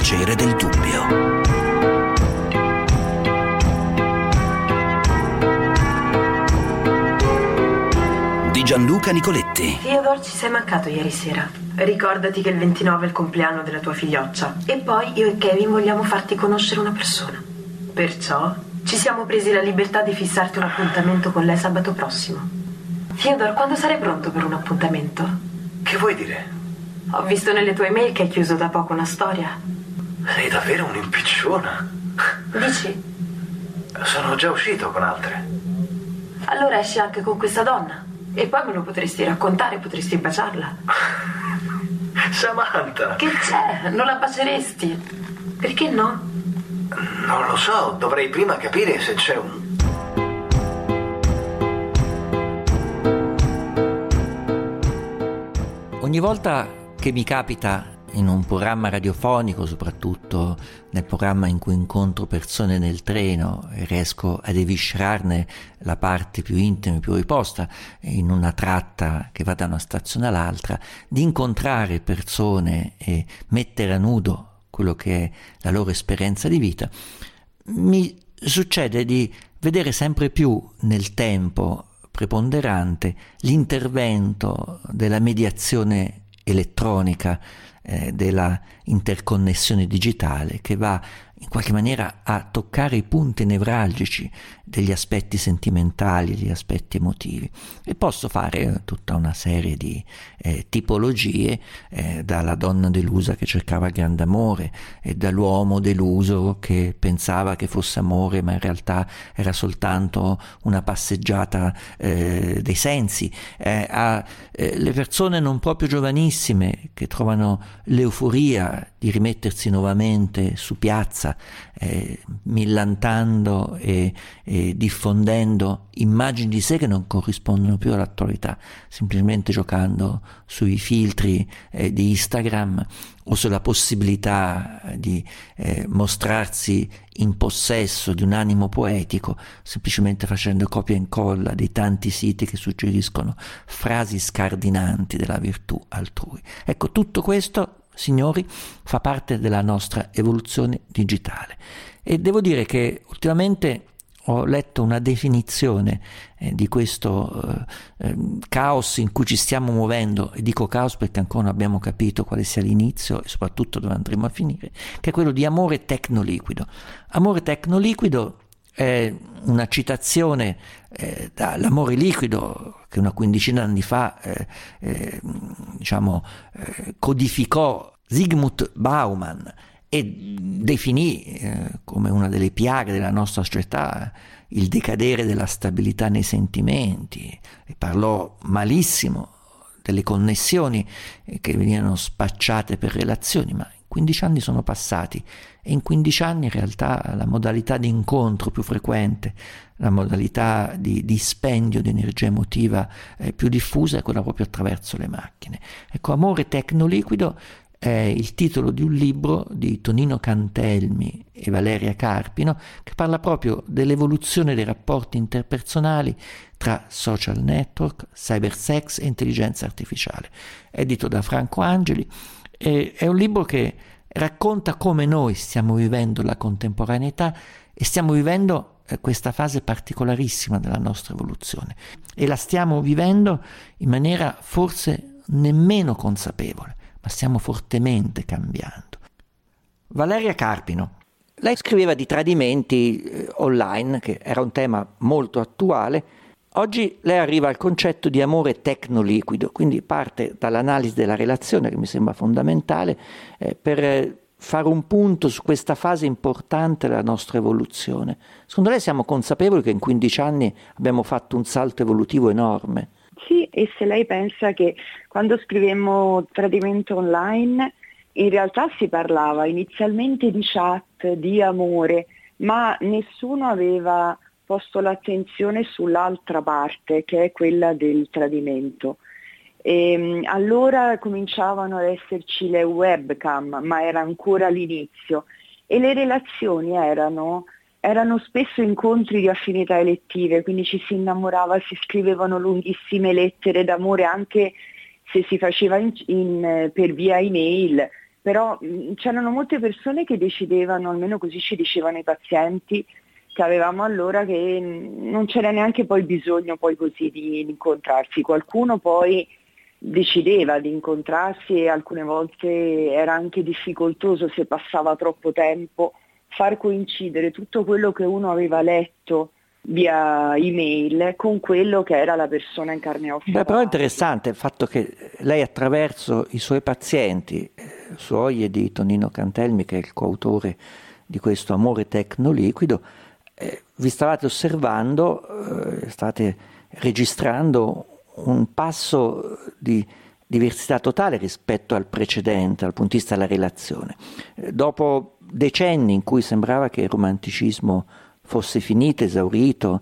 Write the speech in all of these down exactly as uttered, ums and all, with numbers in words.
piacere del dubbio. Di Gianluca Nicoletti. Theodore, ci sei mancato ieri sera. Ricordati che il ventinove è il compleanno della tua figlioccia. E poi io e Kevin vogliamo farti conoscere una persona. Perciò ci siamo presi la libertà di fissarti un appuntamento con lei sabato prossimo. Theodore, quando sarai pronto per un appuntamento? Che vuoi dire? Ho visto nelle tue email che hai chiuso da poco una storia. Sei davvero un'impicciona. Dici? Sono già uscito con altre. Allora esci anche con questa donna. E poi me lo potresti raccontare, potresti baciarla. Samantha! Che c'è? Non la baceresti? Perché no? Non lo so, dovrei prima capire se c'è un... Ogni volta che mi capita in un programma radiofonico, soprattutto nel programma in cui incontro persone nel treno e riesco ad eviscerarne la parte più intima, più riposta, in una tratta che va da una stazione all'altra, di incontrare persone e mettere a nudo quello che è la loro esperienza di vita, mi succede di vedere sempre più nel tempo preponderante l'intervento della mediazione elettronica, eh, della interconnessione digitale, che va in qualche maniera a toccare i punti nevralgici degli aspetti sentimentali, degli aspetti emotivi. E posso fare tutta una serie di eh, tipologie, eh, dalla donna delusa che cercava grande amore, e dall'uomo deluso che pensava che fosse amore ma in realtà era soltanto una passeggiata eh, dei sensi, eh, a eh, le persone non proprio giovanissime che trovano l'euforia di rimettersi nuovamente su piazza, eh, millantando e, e diffondendo immagini di sé che non corrispondono più all'attualità, semplicemente giocando sui filtri eh, di Instagram o sulla possibilità di eh, mostrarsi in possesso di un animo poetico, semplicemente facendo copia e incolla dei tanti siti che suggeriscono frasi scardinanti della virtù altrui. Ecco, tutto questo, signori, fa parte della nostra evoluzione digitale. E devo dire che ultimamente ho letto una definizione eh, di questo eh, eh, caos in cui ci stiamo muovendo, e dico caos perché ancora non abbiamo capito quale sia l'inizio e soprattutto dove andremo a finire, che è quello di amore tecnoliquido. Amore tecnoliquido è una citazione eh, dall'amore liquido che una quindicina di anni fa eh, eh, diciamo eh, codificò Zygmunt Bauman e definì eh, come una delle piaghe della nostra società il decadere della stabilità nei sentimenti, e parlò malissimo delle connessioni che venivano spacciate per relazioni, ma quindici anni sono passati e in quindici anni in realtà la modalità di incontro più frequente, la modalità di dispendio di energia emotiva eh, più diffusa è quella proprio attraverso le macchine. Ecco, Amore tecnoliquido è il titolo di un libro di Tonino Cantelmi e Valeria Carpino che parla proprio dell'evoluzione dei rapporti interpersonali tra social network, cybersex e intelligenza artificiale. Edito da Franco Angeli, e è un libro che racconta come noi stiamo vivendo la contemporaneità e stiamo vivendo eh, questa fase particolarissima della nostra evoluzione, e la stiamo vivendo in maniera forse nemmeno consapevole, ma stiamo fortemente cambiando. Valeria Carpino, lei scriveva di tradimenti eh, online, che era un tema molto attuale. Oggi lei arriva al concetto di amore tecnoliquido, quindi parte dall'analisi della relazione, che mi sembra fondamentale, eh, per eh, fare un punto su questa fase importante della nostra evoluzione. Secondo lei siamo consapevoli che in quindici anni abbiamo fatto un salto evolutivo enorme? Sì, e se lei pensa che quando scrivemmo tradimento online in realtà si parlava inizialmente di chat, di amore, ma nessuno aveva posto l'attenzione sull'altra parte, che è quella del tradimento. E allora cominciavano ad esserci le webcam, ma era ancora l'inizio, e le relazioni erano, erano spesso incontri di affinità elettive, quindi ci si innamorava, si scrivevano lunghissime lettere d'amore, anche se si faceva in, in, per via email, però mh, c'erano molte persone che decidevano, almeno così ci dicevano i pazienti che avevamo allora, che mh, non c'era neanche poi bisogno poi così di, di incontrarsi. Qualcuno poi decideva di incontrarsi e alcune volte era anche difficoltoso, se passava troppo tempo, far coincidere tutto quello che uno aveva letto via email con quello che era la persona in carne e ossa. Beh, però è interessante il fatto che lei, attraverso i suoi pazienti, eh, suoi e di Tonino Cantelmi, che è il coautore di questo Amore Tecnoliquido, eh, vi stavate osservando, eh, state registrando un passo di diversità totale rispetto al precedente, dal punto di vista della relazione. Eh, dopo decenni in cui sembrava che il romanticismo fosse finito, esaurito,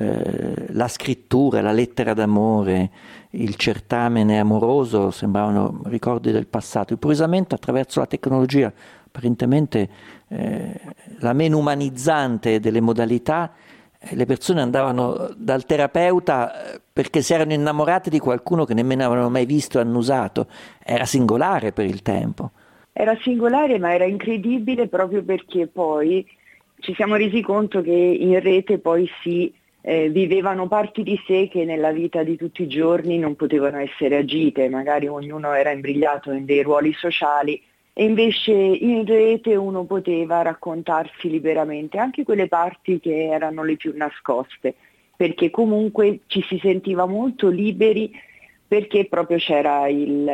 eh, la scrittura, la lettera d'amore, il certamene amoroso sembravano ricordi del passato. Improvvisamente, attraverso la tecnologia, apparentemente eh, la meno umanizzante delle modalità, eh, le persone andavano dal terapeuta perché si erano innamorate di qualcuno che nemmeno avevano mai visto e annusato. Era singolare per il tempo. Era singolare, ma era incredibile proprio perché poi ci siamo resi conto che in rete poi si eh, vivevano parti di sé che nella vita di tutti i giorni non potevano essere agite, magari ognuno era imbrigliato in dei ruoli sociali e invece in rete uno poteva raccontarsi liberamente anche quelle parti che erano le più nascoste, perché comunque ci si sentiva molto liberi, perché proprio c'era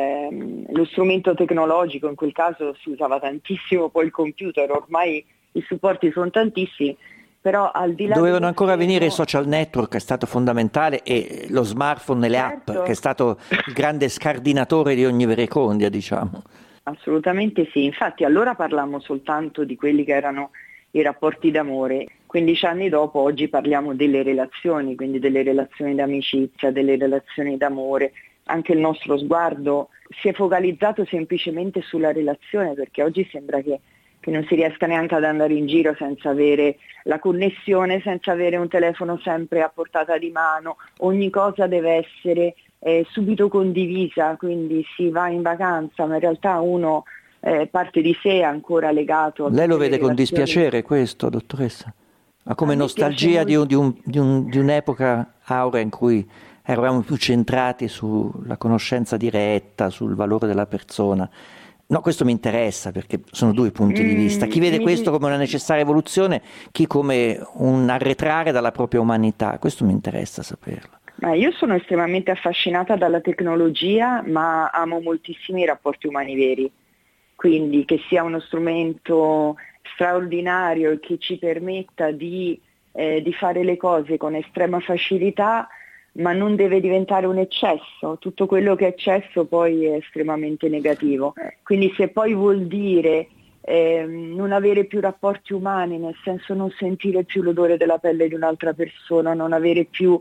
il, lo strumento tecnologico, in quel caso si usava tantissimo poi il computer, ormai i supporti sono tantissimi, però al di là dovevano ancora schermo, venire i social network, che è stato fondamentale, e lo smartphone e le certo, app, che è stato il grande scardinatore di ogni verecondia, diciamo. Assolutamente sì, infatti allora parlammo soltanto di quelli che erano i rapporti d'amore. quindici anni dopo oggi parliamo delle relazioni, quindi delle relazioni d'amicizia, delle relazioni d'amore. Anche il nostro sguardo si è focalizzato semplicemente sulla relazione, perché oggi sembra che che non si riesca neanche ad andare in giro senza avere la connessione, senza avere un telefono sempre a portata di mano, ogni cosa deve essere eh, subito condivisa, quindi si va in vacanza, ma in realtà uno eh, parte di sé ancora legato a Lei lo vede relazioni. Con dispiacere questo, dottoressa? Ma come nostalgia di, un, di, un, di, un, di un'epoca aurea in cui eravamo più centrati sulla conoscenza diretta, sul valore della persona. No, questo mi interessa perché sono due punti di vista. Chi vede questo come una necessaria evoluzione, chi come un arretrare dalla propria umanità. Questo mi interessa saperlo. Ma io sono estremamente affascinata dalla tecnologia, ma amo moltissimo i rapporti umani veri. Quindi che sia uno strumento straordinario e che ci permetta di, eh, di fare le cose con estrema facilità, ma non deve diventare un eccesso. Tutto quello che è eccesso poi è estremamente negativo. Quindi se poi vuol dire eh, non avere più rapporti umani, nel senso non sentire più l'odore della pelle di un'altra persona, non avere più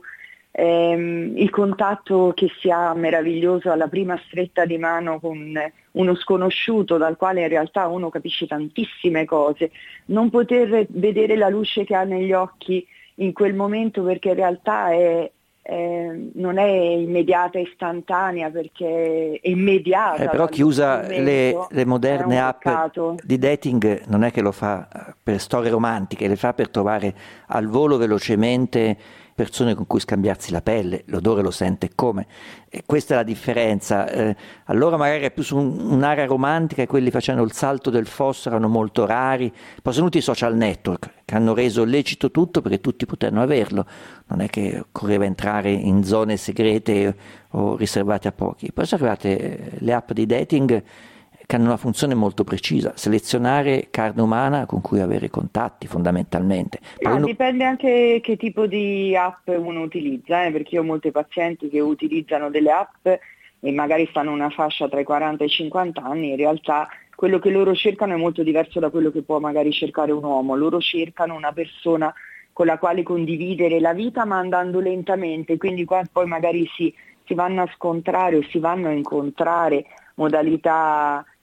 ehm, il contatto che sia meraviglioso alla prima stretta di mano con uno sconosciuto dal quale in realtà uno capisce tantissime cose, non poter vedere la luce che ha negli occhi in quel momento perché in realtà è Eh, non è immediata, istantanea, perché è immediata. Eh, però chi usa le, le moderne app di dating non è che lo fa per storie romantiche, le fa per trovare al volo velocemente persone con cui scambiarsi la pelle, l'odore lo sente come. E questa è la differenza. Eh, allora magari è più su un, un'area romantica e quelli facendo il salto del fosso erano molto rari. Poi sono venuti i social network che hanno reso lecito tutto perché tutti potevano averlo. Non è che occorreva entrare in zone segrete o riservate a pochi. Poi sono arrivate le app di dating che hanno una funzione molto precisa, selezionare carne umana con cui avere contatti fondamentalmente. Ma uno... dipende anche che tipo di app uno utilizza, eh? Perché io ho molti pazienti che utilizzano delle app e magari stanno una fascia tra i quaranta e i cinquanta anni, in realtà quello che loro cercano è molto diverso da quello che può magari cercare un uomo. Loro cercano una persona con la quale condividere la vita ma andando lentamente, quindi qua poi magari si, si vanno a scontrare o si vanno a incontrare modalità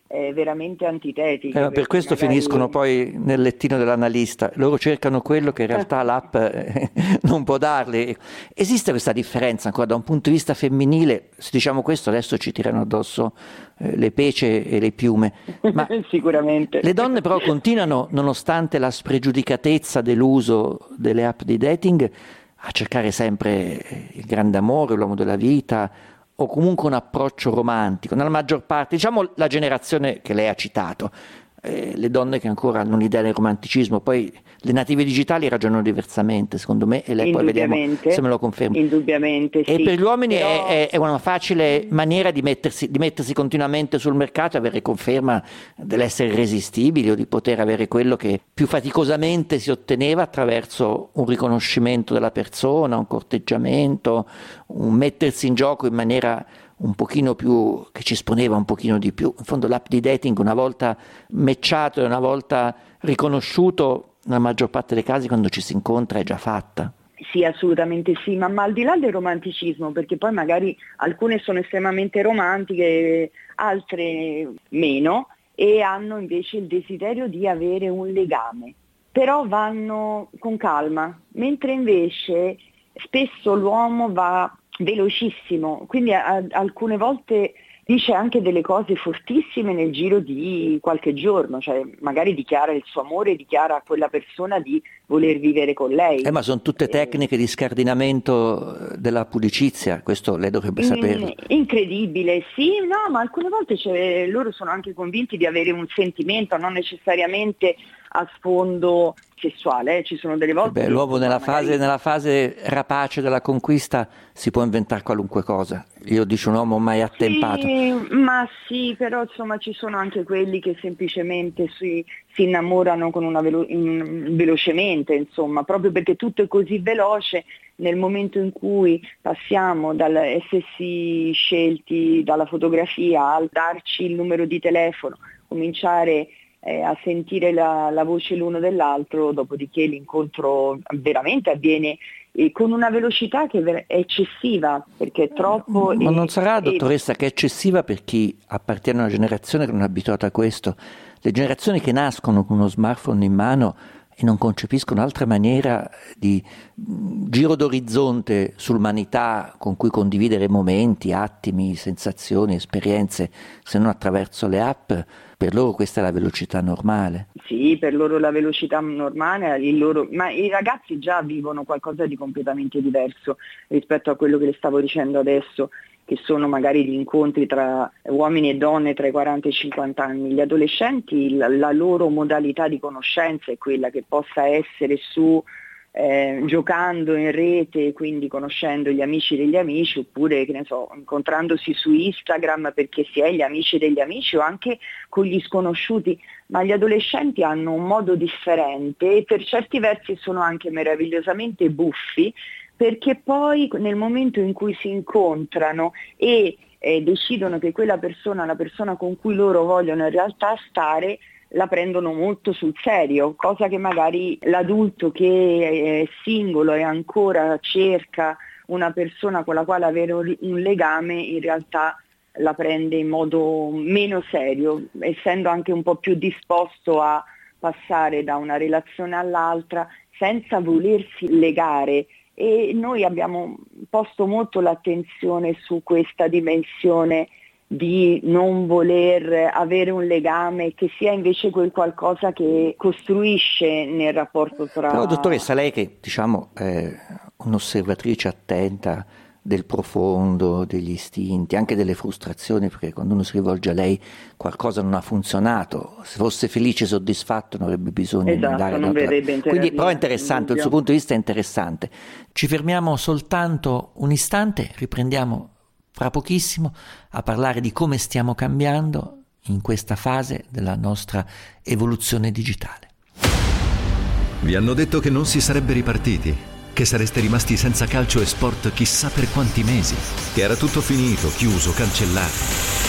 eh, veramente antitetiche. Eh, per questo magari... finiscono poi nel lettino dell'analista, loro cercano quello che in realtà l'app eh, non può darli. Esiste questa differenza ancora da un punto di vista femminile? Se diciamo questo adesso ci tirano addosso eh, le pece e le piume, ma sicuramente. Le donne però continuano, nonostante la spregiudicatezza dell'uso delle app di dating, a cercare sempre il grande amore, l'uomo della vita, o comunque un approccio romantico. Nella maggior parte, diciamo la generazione che lei ha citato, eh, le donne che ancora hanno l'idea del romanticismo, poi le native digitali ragionano diversamente, secondo me, e lei poi vediamo se me lo conferma. Indubbiamente, e sì. per gli uomini Però... è, è una facile maniera di mettersi, di mettersi continuamente sul mercato e avere conferma dell'essere irresistibili o di poter avere quello che più faticosamente si otteneva attraverso un riconoscimento della persona, un corteggiamento, un mettersi in gioco in maniera un pochino più, che ci esponeva un pochino di più. In fondo l'app di dating, una volta matchato e una volta riconosciuto, nella maggior parte dei casi quando ci si incontra è già fatta. Sì, assolutamente sì, ma, ma al di là del romanticismo, perché poi magari alcune sono estremamente romantiche, altre meno, e hanno invece il desiderio di avere un legame, però vanno con calma, mentre invece spesso l'uomo va velocissimo, quindi a, alcune volte dice anche delle cose fortissime nel giro di qualche giorno, cioè magari dichiara il suo amore, dichiara a quella persona di voler vivere con lei. Eh, ma sono tutte tecniche di scardinamento della pudicizia, questo lei dovrebbe saperlo. Incredibile, sì, no, ma alcune volte cioè, loro sono anche convinti di avere un sentimento, non necessariamente a sfondo sessuale, eh. Ci sono delle volte... Beh, l'uomo nella, magari... fase, nella fase rapace della conquista si può inventare qualunque cosa. Io dice un uomo mai attempato. Sì, ma sì, però insomma ci sono anche quelli che semplicemente si, si innamorano con una velo- in, velocemente, insomma, proprio perché tutto è così veloce. Nel momento in cui passiamo dall'essersi scelti dalla fotografia al darci il numero di telefono, cominciare eh, a sentire la, la voce l'uno dell'altro, dopodiché l'incontro veramente avviene eh, con una velocità che è eccessiva, perché è troppo... Ma e, non sarà, e... dottoressa, che è eccessiva per chi appartiene a una generazione che non è abituata a questo? Le generazioni che nascono con uno smartphone in mano e non concepiscono altra maniera di giro d'orizzonte sull'umanità con cui condividere momenti, attimi, sensazioni, esperienze, se non attraverso le app, per loro questa è la velocità normale. Sì, per loro la velocità normale, il loro... ma i ragazzi già vivono qualcosa di completamente diverso rispetto a quello che le stavo dicendo adesso, che sono magari gli incontri tra uomini e donne tra i quaranta e i cinquanta anni. Gli adolescenti, la, la loro modalità di conoscenza è quella che possa essere su eh, giocando in rete, quindi conoscendo gli amici degli amici, oppure che ne so, incontrandosi su Instagram perché si è gli amici degli amici, o anche con gli sconosciuti. Ma gli adolescenti hanno un modo differente e per certi versi sono anche meravigliosamente buffi, perché poi nel momento in cui si incontrano e eh, decidono che quella persona, la persona con cui loro vogliono in realtà stare, la prendono molto sul serio, cosa che magari l'adulto che è singolo e ancora cerca una persona con la quale avere un legame in realtà la prende in modo meno serio, essendo anche un po' più disposto a passare da una relazione all'altra senza volersi legare. E noi abbiamo posto molto l'attenzione su questa dimensione di non voler avere un legame che sia invece quel qualcosa che costruisce nel rapporto tra... Però dottoressa, lei che diciamo è un'osservatrice attenta del profondo, degli istinti, anche delle frustrazioni, perché quando uno si rivolge a lei qualcosa non ha funzionato, se fosse felice e soddisfatto non avrebbe bisogno esatto, di andare non verrebbe. Quindi però è interessante, il suo punto di vista è interessante. Ci fermiamo soltanto un istante, riprendiamo fra pochissimo a parlare di come stiamo cambiando in questa fase della nostra evoluzione digitale. Vi hanno detto che non si sarebbe ripartiti, che sareste rimasti senza calcio e sport chissà per quanti mesi, che era tutto finito, chiuso, cancellato.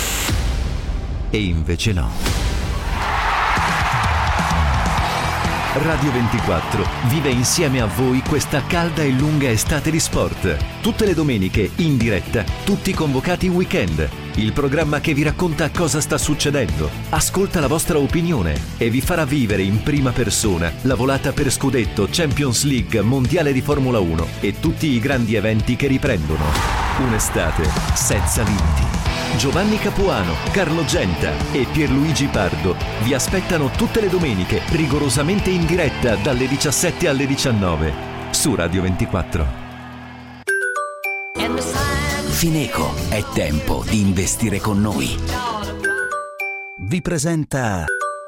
E invece no. Radio ventiquattro vive insieme a voi questa calda e lunga estate di sport. Tutte le domeniche, in diretta, tutti convocati weekend. il programma che vi racconta cosa sta succedendo, ascolta la vostra opinione e vi farà vivere in prima persona la volata per scudetto, Champions League, Mondiale di Formula uno e tutti i grandi eventi che riprendono. Un'estate senza limiti. Giovanni Capuano, Carlo Genta e Pierluigi Pardo vi aspettano tutte le domeniche, rigorosamente in diretta dalle diciassette alle diciannove su Radio ventiquattro. Fineco, è tempo di investire con noi. Vi presenta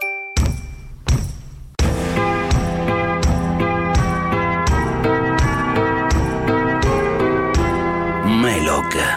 Melog.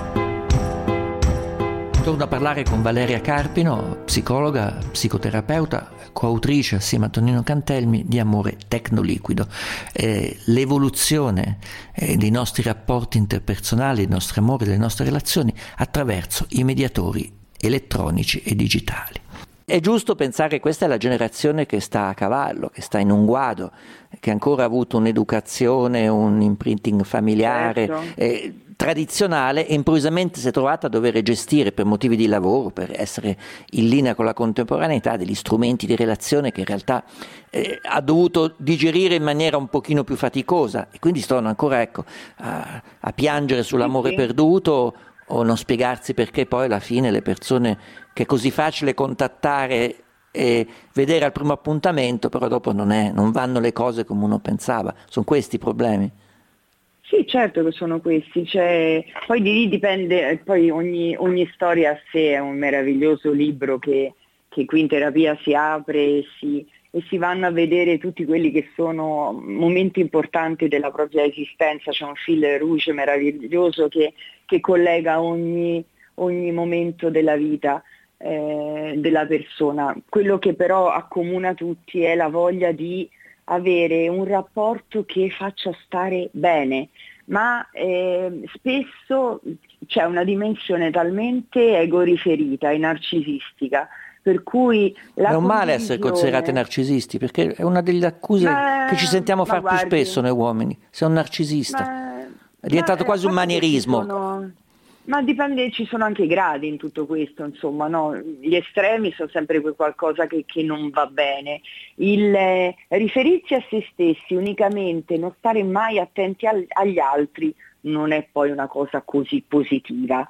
Torno a parlare con Valeria Carpino, psicologa, psicoterapeuta, coautrice assieme a Tonino Cantelmi di Amore Tecnoliquido. Eh, l'evoluzione eh, dei nostri rapporti interpersonali, dei nostri amori, delle nostre relazioni attraverso i mediatori elettronici e digitali. È giusto pensare che questa è la generazione che sta a cavallo, che sta in un guado, che ancora ha avuto un'educazione, un imprinting familiare, certo. eh, tradizionale, e improvvisamente si è trovata a dover gestire per motivi di lavoro, per essere in linea con la contemporaneità, degli strumenti di relazione che in realtà eh, ha dovuto digerire in maniera un pochino più faticosa, e quindi stanno ancora ecco, a, a piangere sull'amore sì, sì. perduto, o non spiegarsi perché poi alla fine le persone che è così facile contattare e vedere al primo appuntamento, però dopo non, è, non vanno le cose come uno pensava. Sono questi i problemi? Sì, certo che sono questi, cioè, poi di lì dipende, poi ogni, ogni storia a sé è un meraviglioso libro che, che qui in terapia si apre e si, e si vanno a vedere tutti quelli che sono momenti importanti della propria esistenza. C'è un fil rouge meraviglioso che, che collega ogni, ogni momento della vita eh, della persona. Quello che però accomuna tutti è la voglia di avere un rapporto che faccia stare bene, ma eh, spesso c'è una dimensione talmente egoriferita e narcisistica, per cui la è un male condivisione... essere considerati narcisisti, perché è una delle accuse ma, che ci sentiamo fare più guardi, spesso noi uomini. Sei un narcisista, ma, è diventato ma, quasi un manierismo. Sono... Ma dipende, ci sono anche gradi in tutto questo, insomma, no? Gli estremi sono sempre qualcosa che, che non va bene. Il eh, riferirsi a se stessi unicamente, non stare mai attenti al, agli altri, non è poi una cosa così positiva.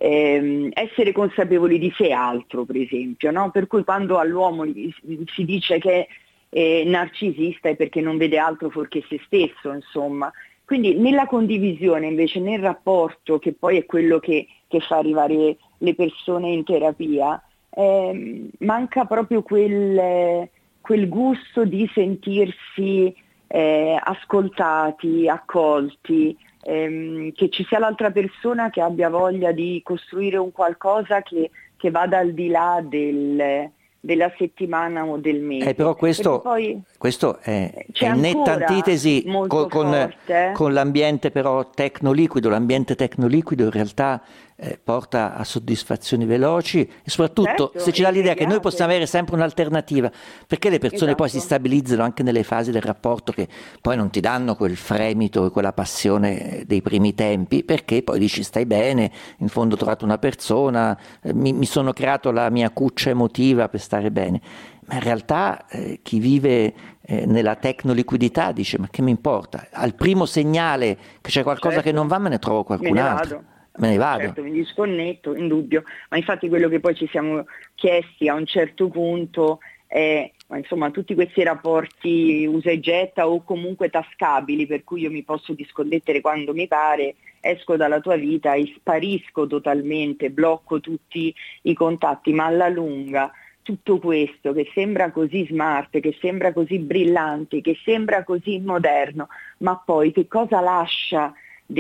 Eh, essere consapevoli di sé altro, per esempio, no? Per cui quando all'uomo si dice che è narcisista è perché non vede altro fuorché se stesso, insomma. Quindi nella condivisione, invece, nel rapporto, che poi è quello che, che fa arrivare le persone in terapia, eh, manca proprio quel, quel gusto di sentirsi eh, ascoltati, accolti, ehm, che ci sia l'altra persona che abbia voglia di costruire un qualcosa che, che vada al di là del... della settimana o del mese. Eh, però questo, poi questo è, è in netta antitesi con, con, con l'ambiente però tecnoliquido. L'ambiente tecnoliquido in realtà eh, porta a soddisfazioni veloci, e soprattutto certo, se ci dà l'idea che noi immediate. possiamo avere sempre un'alternativa, perché le persone Esatto. poi si stabilizzano anche nelle fasi del rapporto che poi non ti danno quel fremito e quella passione dei primi tempi, perché poi dici stai bene, in fondo ho trovato una persona, eh, mi, mi sono creato la mia cuccia emotiva per stare bene. Ma in realtà eh, chi vive eh, nella tecnoliquidità dice ma che mi importa, al primo segnale che c'è qualcosa certo. che non va me ne trovo qualcun me ne altro, vado. me ne vado. Certo, mi disconnetto, indubbio, ma infatti quello che poi ci siamo chiesti a un certo punto è, ma insomma, tutti questi rapporti usa e getta o comunque tascabili, per cui io mi posso disconnettere quando mi pare, esco dalla tua vita e sparisco totalmente, blocco tutti i contatti, ma alla lunga tutto questo che sembra così smart, che sembra così brillante, che sembra così moderno, ma poi che cosa lascia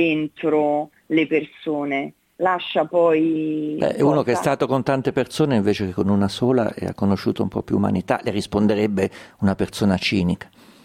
dentro le persone? Lascia poi... Beh, è uno che è stato con tante persone invece che con una sola e ha conosciuto un po' più umanità, le risponderebbe una persona cinica.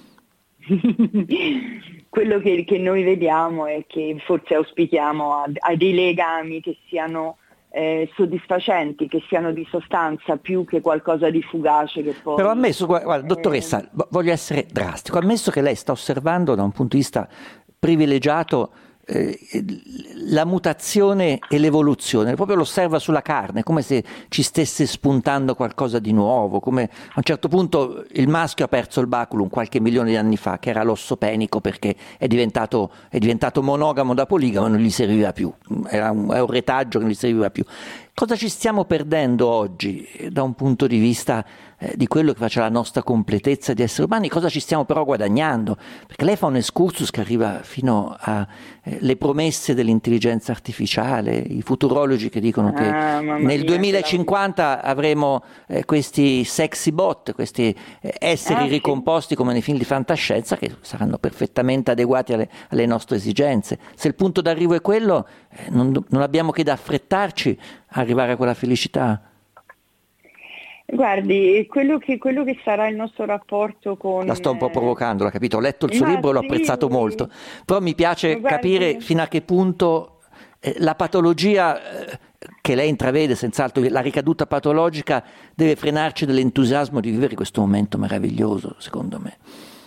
Quello che, che noi vediamo è che forse auspichiamo a, a dei legami che siano eh, soddisfacenti, che siano di sostanza più che qualcosa di fugace che poi... Però ammesso, guarda, dottoressa, eh... voglio essere drastico, ammesso che lei sta osservando da un punto di vista privilegiato eh, la mutazione e l'evoluzione, proprio lo osserva sulla carne, come se ci stesse spuntando qualcosa di nuovo, come a un certo punto il maschio ha perso il baculum qualche milione di anni fa, che era l'osso penico, perché è diventato, è diventato monogamo da poligamo e non gli serviva più, era un, è un retaggio che non gli serviva più. Cosa ci stiamo perdendo oggi da un punto di vista eh, di quello che faccia la nostra completezza di esseri umani? Cosa ci stiamo però guadagnando? Perché lei fa un excursus che arriva fino alle eh, promesse dell'intelligenza artificiale, i futurologi che dicono che ah, nel mia, duemilacinquanta avremo eh, questi sexy bot, questi eh, esseri ah, ricomposti sì. come nei film di fantascienza, che saranno perfettamente adeguati alle, alle nostre esigenze. Se il punto d'arrivo è quello, eh, non, non abbiamo che da affrettarci a arrivare a quella felicità. Guardi, quello che, quello che sarà il nostro rapporto con... La sto un po' provocando, l'ho capito, ho letto il suo Ma libro e l'ho sì. apprezzato molto, però mi piace Guardi... capire fino a che punto eh, la patologia eh, che lei intravede, senz'altro la ricaduta patologica, deve frenarci dell'entusiasmo di vivere questo momento meraviglioso, secondo me.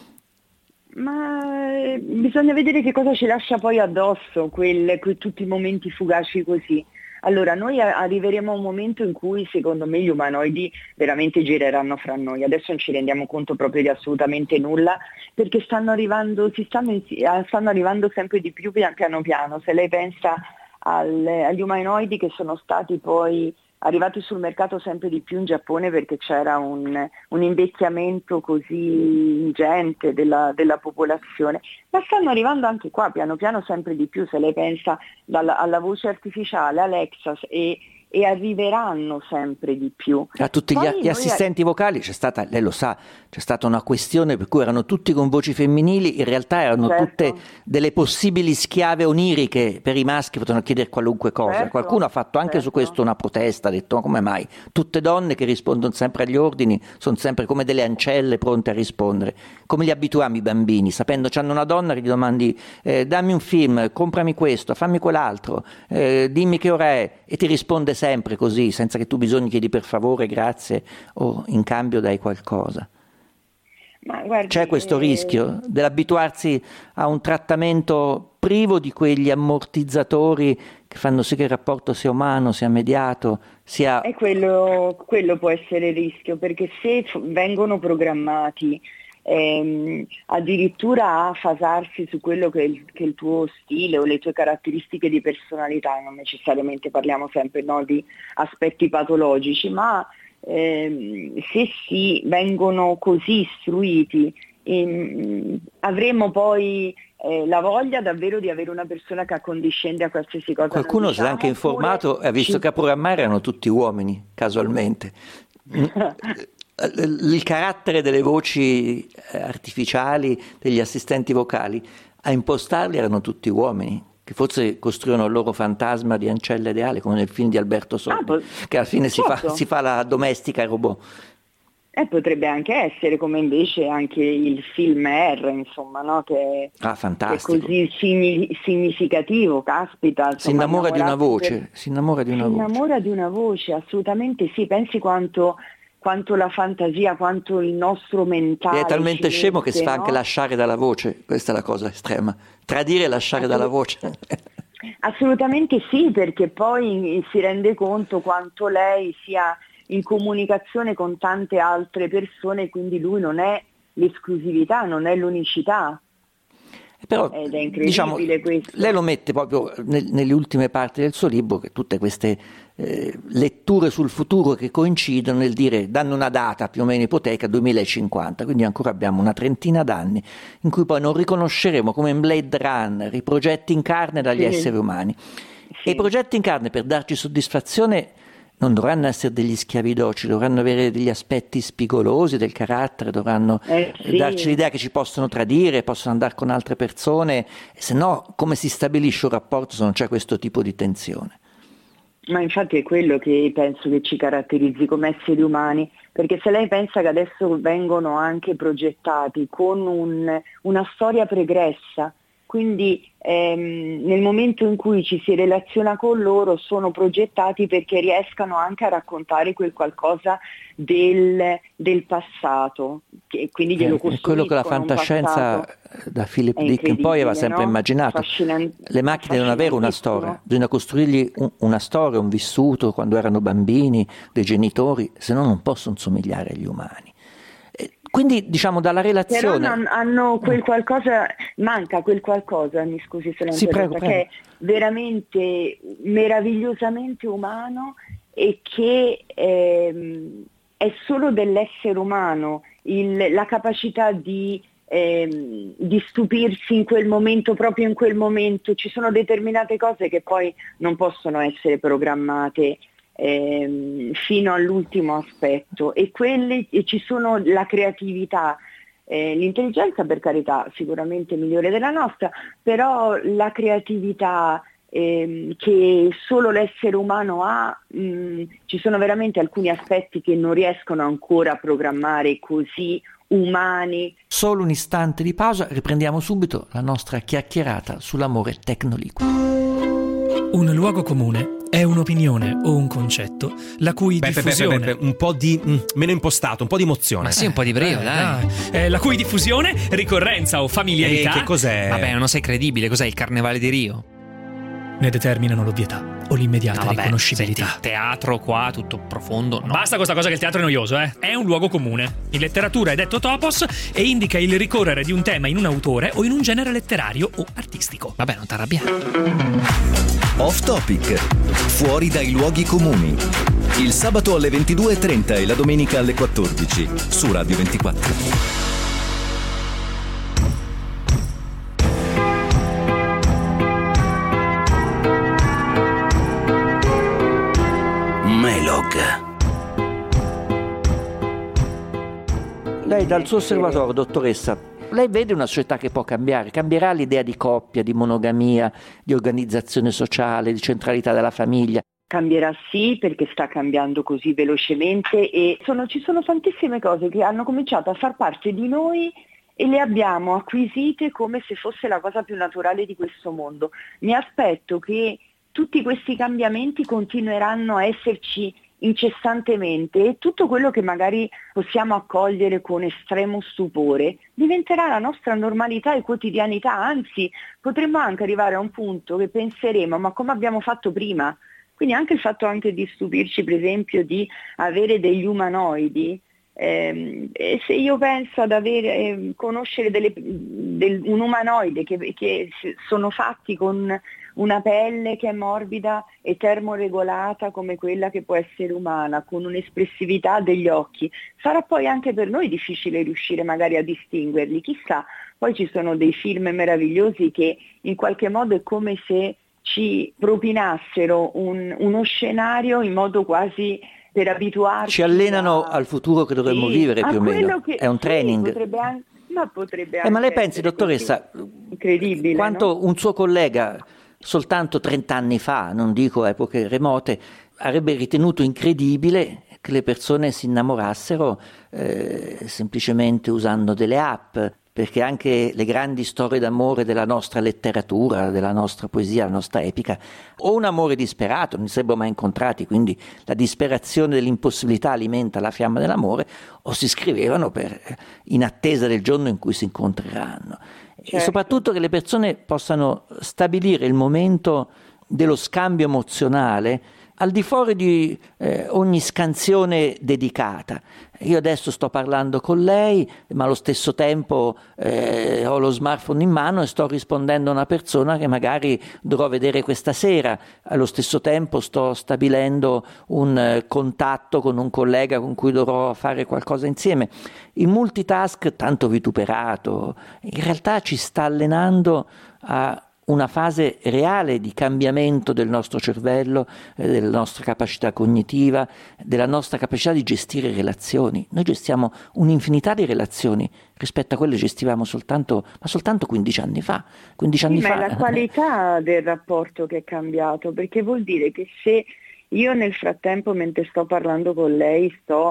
Ma eh, bisogna vedere che cosa ci lascia poi addosso quel, quel, tutti i momenti fugaci così. Allora, noi arriveremo a un momento in cui secondo me gli umanoidi veramente gireranno fra noi. Adesso non ci rendiamo conto proprio di assolutamente nulla, perché stanno arrivando, si stanno, stanno arrivando sempre di più piano piano. Se lei pensa al, agli umanoidi che sono stati poi arrivati sul mercato sempre di più in Giappone, perché c'era un, un invecchiamento così ingente della, della popolazione, ma stanno arrivando anche qua piano piano sempre di più. Se lei pensa dalla, alla voce artificiale, Alexa, e, e arriveranno sempre di più. A tutti gli, Poi gli assistenti noi... vocali c'è stata, lei lo sa, c'è stata una questione per cui erano tutti con voci femminili, in realtà erano certo. tutte delle possibili schiave oniriche per i maschi, potevano chiedere qualunque cosa. Certo, Qualcuno ha fatto anche certo. su questo una protesta, ha detto ma come mai? Tutte donne che rispondono sempre agli ordini, sono sempre come delle ancelle pronte a rispondere. Come li abituiamo i bambini, sapendo c'hanno una donna che gli domandi eh, dammi un film, comprami questo, fammi quell'altro, eh, dimmi che ora è, e ti risponde sempre così, senza che tu bisogni chiedi per favore, grazie o in cambio dai qualcosa. Ma guardi, c'è questo eh... rischio dell'abituarsi a un trattamento privo di quegli ammortizzatori che fanno sì che il rapporto sia umano, sia mediato, sia... E quello, quello può essere il rischio, perché se f- vengono programmati ehm, addirittura a fasarsi su quello che è, il, che è il tuo stile o le tue caratteristiche di personalità, non necessariamente parliamo sempre no, di aspetti patologici, ma ehm, se si vengono così istruiti ehm, avremo poi eh, la voglia davvero di avere una persona che accondiscende a qualsiasi cosa. Qualcuno si è anche informato e ha visto ci... che a programmare erano tutti uomini, casualmente. Il carattere delle voci artificiali, degli assistenti vocali, a impostarli erano tutti uomini, che forse costruivano il loro fantasma di ancella ideale, come nel film di Alberto Sordi, ah, che alla fine certo. si, fa, si fa la domestica robot. Eh, potrebbe anche essere, come invece anche il film R, insomma, no? che, ah, fantastico. che è così signi- significativo, caspita. Insomma, si innamora di una voce, per... si innamora di una si voce. Si innamora di una voce, assolutamente sì, pensi quanto... quanto la fantasia, quanto il nostro mentale. È talmente mette, scemo che si fa no? anche lasciare dalla voce, questa è la cosa estrema, tradire e lasciare Assolut- dalla voce. Assolutamente sì, perché poi si rende conto quanto lei sia in comunicazione con tante altre persone, quindi lui non è l'esclusività, non è l'unicità. Però, ed è incredibile diciamo, questo. Lei lo mette proprio nel, nelle ultime parti del suo libro, che tutte queste eh, letture sul futuro che coincidono nel dire, danno una data più o meno ipotetica, duemilacinquanta, quindi ancora abbiamo una trentina d'anni in cui poi non riconosceremo come in Blade Runner i progetti in carne dagli sì. esseri umani. Sì. E i progetti in carne, per darci soddisfazione, non dovranno essere degli schiavi docili, dovranno avere degli aspetti spigolosi del carattere, dovranno eh, sì. darci l'idea che ci possono tradire, possono andare con altre persone, se no come si stabilisce un rapporto se non c'è questo tipo di tensione? Ma infatti è quello che penso che ci caratterizzi come esseri umani, perché se lei pensa che adesso vengono anche progettati con un, una storia pregressa, quindi ehm, nel momento in cui ci si relaziona con loro sono progettati perché riescano anche a raccontare quel qualcosa del, del passato, che quindi glielo eh, costruiscono. Quello che la fantascienza da Philip Dick in poi aveva sempre, no? immaginato. Le macchine devono avere una storia, bisogna costruirgli un, una storia, un vissuto quando erano bambini, dei genitori, se no non possono somigliare agli umani. Quindi diciamo dalla relazione... Però non, hanno quel qualcosa, manca quel qualcosa, mi scusi se l'ho sì, prego, interrotta, prego. che è veramente meravigliosamente umano e che ehm, è solo dell'essere umano, il, la capacità di, ehm, di stupirsi in quel momento, proprio in quel momento. Ci sono determinate cose che poi non possono essere programmate Ehm, fino all'ultimo aspetto, e quelle e ci sono la creatività, eh, l'intelligenza per carità sicuramente migliore della nostra, però la creatività ehm, che solo l'essere umano ha, mh, ci sono veramente alcuni aspetti che non riescono ancora a programmare così umani. Solo un istante di pausa, riprendiamo subito la nostra chiacchierata sull'amore tecnoliquido. Un luogo comune è un'opinione o un concetto la cui beh, diffusione... Beh, beh, beh, un po' di... Mm, meno impostato, un po' di emozione. Ma sì, un po' di brio, eh, dai. dai. Eh, la cui diffusione, ricorrenza o familiarità... E che cos'è? Vabbè, non sei credibile, cos'è il Carnevale di Rio? Ne determinano l'ovvietà o l'immediata no, vabbè, riconoscibilità. Senti, teatro qua, tutto profondo, no. Basta questa cosa che il teatro è noioso, eh? È un luogo comune. In letteratura è detto topos e indica il ricorrere di un tema in un autore o in un genere letterario o artistico. Vabbè, non t'arrabbiare. Off Topic, fuori dai luoghi comuni. Il sabato alle ventidue e trenta e la domenica alle quattordici su Radio ventiquattro. Lei dal suo osservatorio, dottoressa, lei vede una società che può cambiare? Cambierà l'idea di coppia, di monogamia, di organizzazione sociale, di centralità della famiglia? Cambierà sì, perché sta cambiando così velocemente e sono, ci sono tantissime cose che hanno cominciato a far parte di noi e le abbiamo acquisite come se fosse la cosa più naturale di questo mondo. Mi aspetto che tutti questi cambiamenti continueranno a esserci incessantemente e tutto quello che magari possiamo accogliere con estremo stupore diventerà la nostra normalità e quotidianità, anzi potremmo anche arrivare a un punto che penseremo ma come abbiamo fatto prima? Quindi anche il fatto anche di stupirci per esempio di avere degli umanoidi, ehm, e se io penso ad avere, eh, conoscere delle, del, un umanoide che, che sono fatti con una pelle che è morbida e termoregolata come quella che può essere umana, con un'espressività degli occhi, sarà poi anche per noi difficile riuscire magari a distinguerli, chissà. Poi ci sono dei film meravigliosi che in qualche modo è come se ci propinassero un, uno scenario in modo quasi per abituarci. Ci allenano a... al futuro che dovremmo sì, vivere più o meno, che, è un sì, training. Potrebbe anche, ma potrebbe eh, anche ma lei pensi, dottoressa, incredibile, quanto no? Un suo collega soltanto trent'anni fa, non dico epoche remote, avrebbe ritenuto incredibile che le persone si innamorassero eh, semplicemente usando delle app, perché anche le grandi storie d'amore della nostra letteratura, della nostra poesia, della nostra epica, o un amore disperato, non si sarebbero mai incontrati, quindi la disperazione dell'impossibilità alimenta la fiamma dell'amore, o si scrivevano per, in attesa del giorno in cui si incontreranno. Certo. E soprattutto che le persone possano stabilire il momento dello scambio emozionale al di fuori di eh, ogni scansione dedicata. Io adesso sto parlando con lei, ma allo stesso tempo eh, ho lo smartphone in mano e sto rispondendo a una persona che magari dovrò vedere questa sera. Allo stesso tempo sto stabilendo un eh, contatto con un collega con cui dovrò fare qualcosa insieme. Il multitask, tanto vituperato, in realtà ci sta allenando a una fase reale di cambiamento del nostro cervello, eh, della nostra capacità cognitiva, della nostra capacità di gestire relazioni. Noi gestiamo un'infinità di relazioni rispetto a quelle che gestivamo soltanto, ma soltanto quindici anni fa. quindici anni sì, fa. Ma è la qualità del rapporto che è cambiato, perché vuol dire che se io nel frattempo, mentre sto parlando con lei, sto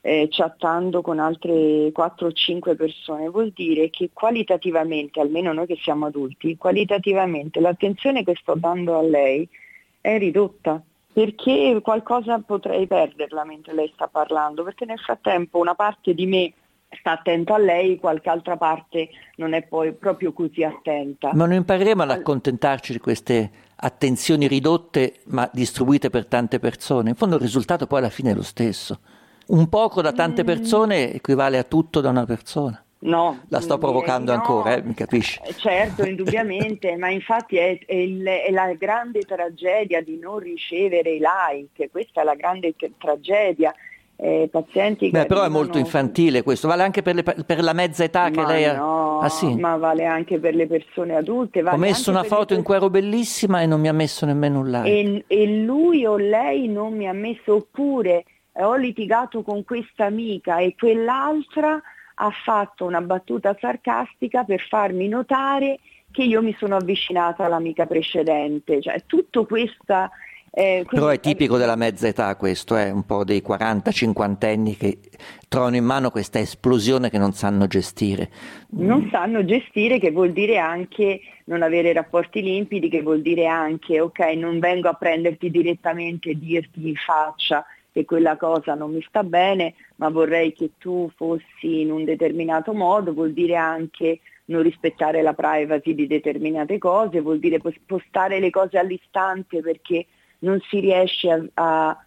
eh, chattando con altre quattro o cinque persone, vuol dire che qualitativamente, almeno noi che siamo adulti, qualitativamente l'attenzione che sto dando a lei è ridotta, perché qualcosa potrei perderla mentre lei sta parlando, perché nel frattempo una parte di me sta attenta a lei, qualche altra parte non è poi proprio così attenta. Ma non impareremo ad accontentarci di queste attenzioni ridotte ma distribuite per tante persone? In fondo il risultato poi alla fine è lo stesso. Un poco da tante persone equivale a tutto da una persona. No, la sto provocando no, ancora, eh, mi capisci? Certo, indubbiamente, ma infatti è, è, il, è la grande tragedia di non ricevere i like, questa è la grande t- tragedia. Eh, pazienti che Beh, però arrivano... è molto infantile questo, vale anche per, le, per la mezza età che ma lei ha. No, ah, sì? ma vale anche per le persone adulte. Vale Ho messo una foto le... in cui ero bellissima e non mi ha messo nemmeno un like. E, e lui o lei non mi ha messo, oppure eh, ho litigato con questa amica e quell'altra ha fatto una battuta sarcastica per farmi notare che io mi sono avvicinata all'amica precedente. Cioè, tutto questa... Eh, Però è tipico della mezza età questo, è eh? un po' dei quaranta cinquantenni che trovano in mano questa esplosione che non sanno gestire. Non sanno gestire, che vuol dire anche non avere rapporti limpidi, che vuol dire anche ok, non vengo a prenderti direttamente e dirti in faccia che quella cosa non mi sta bene, ma vorrei che tu fossi in un determinato modo, vuol dire anche non rispettare la privacy di determinate cose, vuol dire postare le cose all'istante perché non si riesce a, a,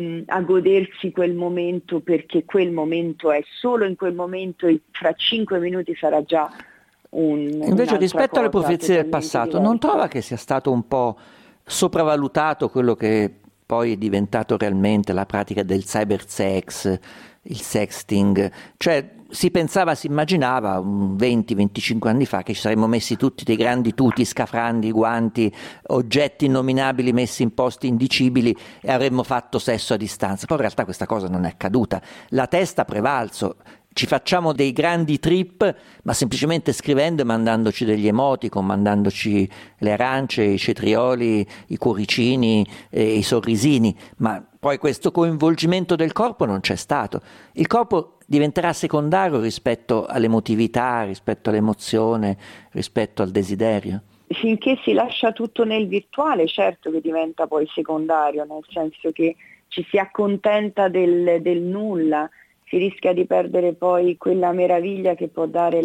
a godersi quel momento, perché quel momento è solo in quel momento, e fra cinque minuti sarà già un... Invece rispetto alle profezie del passato, diversa. Non trova che sia stato un po' sopravvalutato quello che poi è diventato realmente la pratica del cybersex, il sexting? Cioè si pensava, si immaginava venti venticinque anni fa che ci saremmo messi tutti dei grandi tuti, scafrandi, guanti, oggetti innominabili messi in posti indicibili e avremmo fatto sesso a distanza. Poi in realtà questa cosa non è accaduta. La testa ha prevalso. Ci facciamo dei grandi trip, ma semplicemente scrivendo e mandandoci degli emoticon, mandandoci le arance, i cetrioli, i cuoricini, e i sorrisini, ma poi questo coinvolgimento del corpo non c'è stato. Il corpo diventerà secondario rispetto all'emotività, rispetto all'emozione, rispetto al desiderio. Finché si lascia tutto nel virtuale, certo che diventa poi secondario, nel senso che ci si accontenta del, del nulla, si rischia di perdere poi quella meraviglia che può dare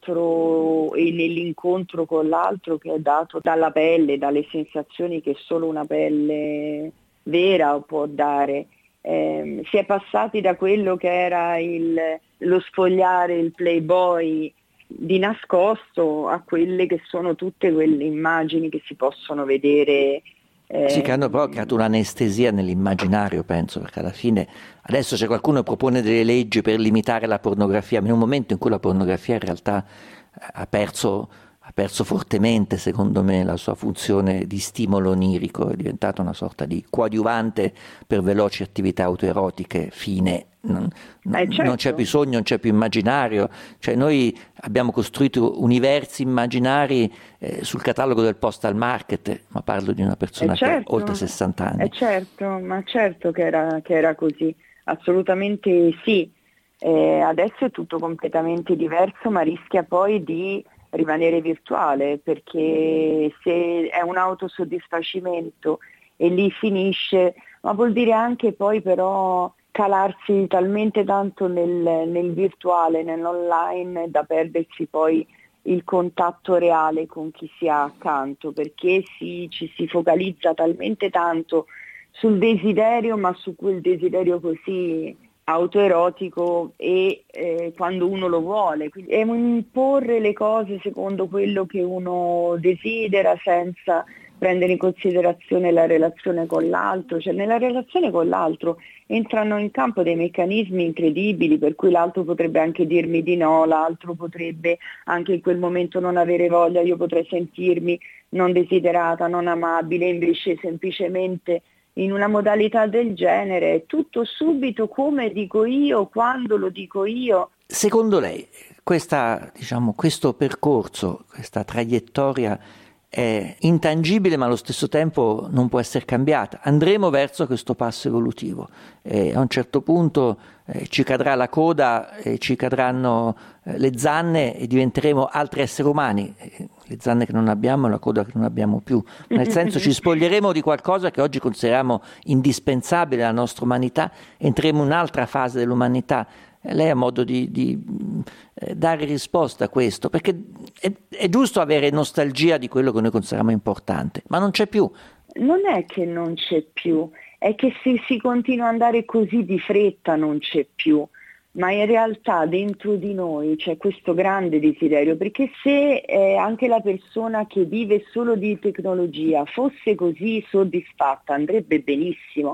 l'altro e nell'incontro con l'altro, che è dato dalla pelle, dalle sensazioni che solo una pelle vera può dare. Eh, si è passati da quello che era il, lo sfogliare il Playboy di nascosto a quelle che sono tutte quelle immagini che si possono vedere. Eh, sì, che hanno però creato un'anestesia nell'immaginario, penso, perché alla fine adesso c'è qualcuno che propone delle leggi per limitare la pornografia, ma in un momento in cui la pornografia in realtà ha perso, ha perso fortemente, secondo me, la sua funzione di stimolo onirico, è diventata una sorta di coadiuvante per veloci attività autoerotiche, fine. Non, eh, certo. non c'è più sogno, non c'è più immaginario, cioè noi abbiamo costruito universi immaginari eh, sul catalogo del postal market, ma parlo di una persona eh, certo. che ha oltre sessanta anni. Eh certo, ma certo che era, che era così, assolutamente sì. Eh, adesso è tutto completamente diverso, ma rischia poi di rimanere virtuale, perché se è un autosoddisfacimento e lì finisce, ma vuol dire anche poi però calarsi talmente tanto nel, nel virtuale, nell'online, da perdersi poi il contatto reale con chi si ha accanto, perché si, ci si focalizza talmente tanto sul desiderio, ma su quel desiderio così autoerotico e eh, quando uno lo vuole. Quindi è un imporre le cose secondo quello che uno desidera, senza prendere in considerazione la relazione con l'altro. Cioè nella relazione con l'altro entrano in campo dei meccanismi incredibili, per cui l'altro potrebbe anche dirmi di no, l'altro potrebbe anche in quel momento non avere voglia, io potrei sentirmi non desiderata, non amabile, invece semplicemente in una modalità del genere è tutto subito, come dico io, quando lo dico io. Secondo lei questa, diciamo, questo percorso, questa traiettoria è intangibile ma allo stesso tempo non può essere cambiata. Andremo verso questo passo evolutivo e a un certo punto eh, ci cadrà la coda e ci cadranno eh, le zanne e diventeremo altri esseri umani, eh, le zanne che non abbiamo e la coda che non abbiamo più, nel senso ci spoglieremo di qualcosa che oggi consideriamo indispensabile alla nostra umanità, entreremo in un'altra fase dell'umanità. Lei ha modo di, di eh, dare risposta a questo, perché è, è giusto avere nostalgia di quello che noi consideriamo importante, ma non c'è più. Non è che non c'è più, è che se si continua ad andare così di fretta non c'è più, ma in realtà dentro di noi c'è questo grande desiderio, perché se eh, anche la persona che vive solo di tecnologia fosse così soddisfatta andrebbe benissimo,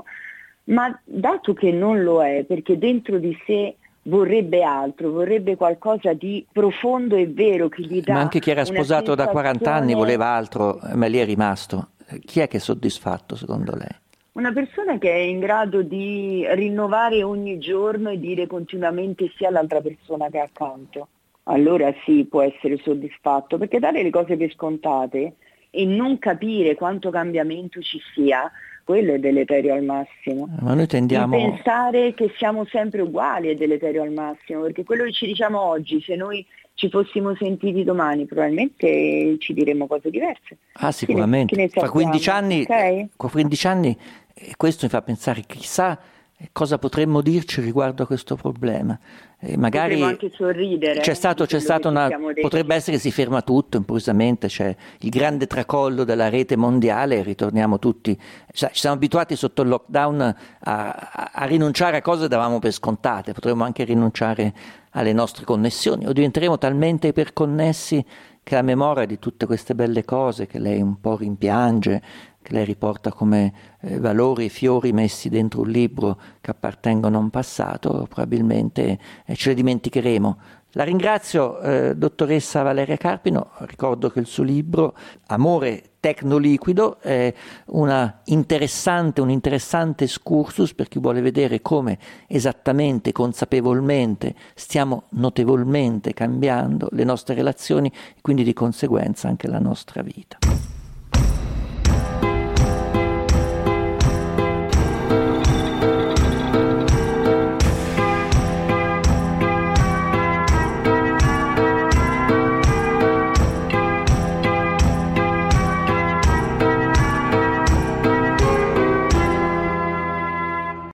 ma dato che non lo è, perché dentro di sé vorrebbe altro, vorrebbe qualcosa di profondo e vero che gli dà. Ma anche chi era sposato da quaranta anni voleva altro, ma lì è rimasto. Chi è che è soddisfatto secondo lei? Una persona che è in grado di rinnovare ogni giorno e dire continuamente sì all'altra persona che è accanto, allora sì, può essere soddisfatto, perché dare le cose per scontate e non capire quanto cambiamento ci sia, quello è deleterio al massimo. Ma noi tendiamo... E pensare che siamo sempre uguali è deleterio al massimo, perché quello che ci diciamo oggi, se noi ci fossimo sentiti domani, probabilmente ci diremmo cose diverse. Ah, sicuramente. Che ne, che ne fra quindici anni, okay? Qua quindici anni, e questo mi fa pensare, chissà cosa potremmo dirci riguardo a questo problema. E magari potremmo anche sorridere. C'è stato, c'è stato una, potrebbe essere che si ferma tutto improvvisamente, c'è il grande tracollo della rete mondiale e ritorniamo tutti. Cioè, ci siamo abituati sotto il lockdown a, a, a rinunciare a cose che davamo per scontate, potremmo anche rinunciare alle nostre connessioni o diventeremo talmente iperconnessi che la memoria di tutte queste belle cose che lei un po' rimpiange, che lei riporta come eh, valori e fiori messi dentro un libro che appartengono a un passato, probabilmente eh, ce le dimenticheremo. La ringrazio, eh, dottoressa Valeria Carpino. Ricordo che il suo libro Amore tecnoliquido è una interessante, un interessante excursus per chi vuole vedere come esattamente, consapevolmente stiamo notevolmente cambiando le nostre relazioni e quindi di conseguenza anche la nostra vita.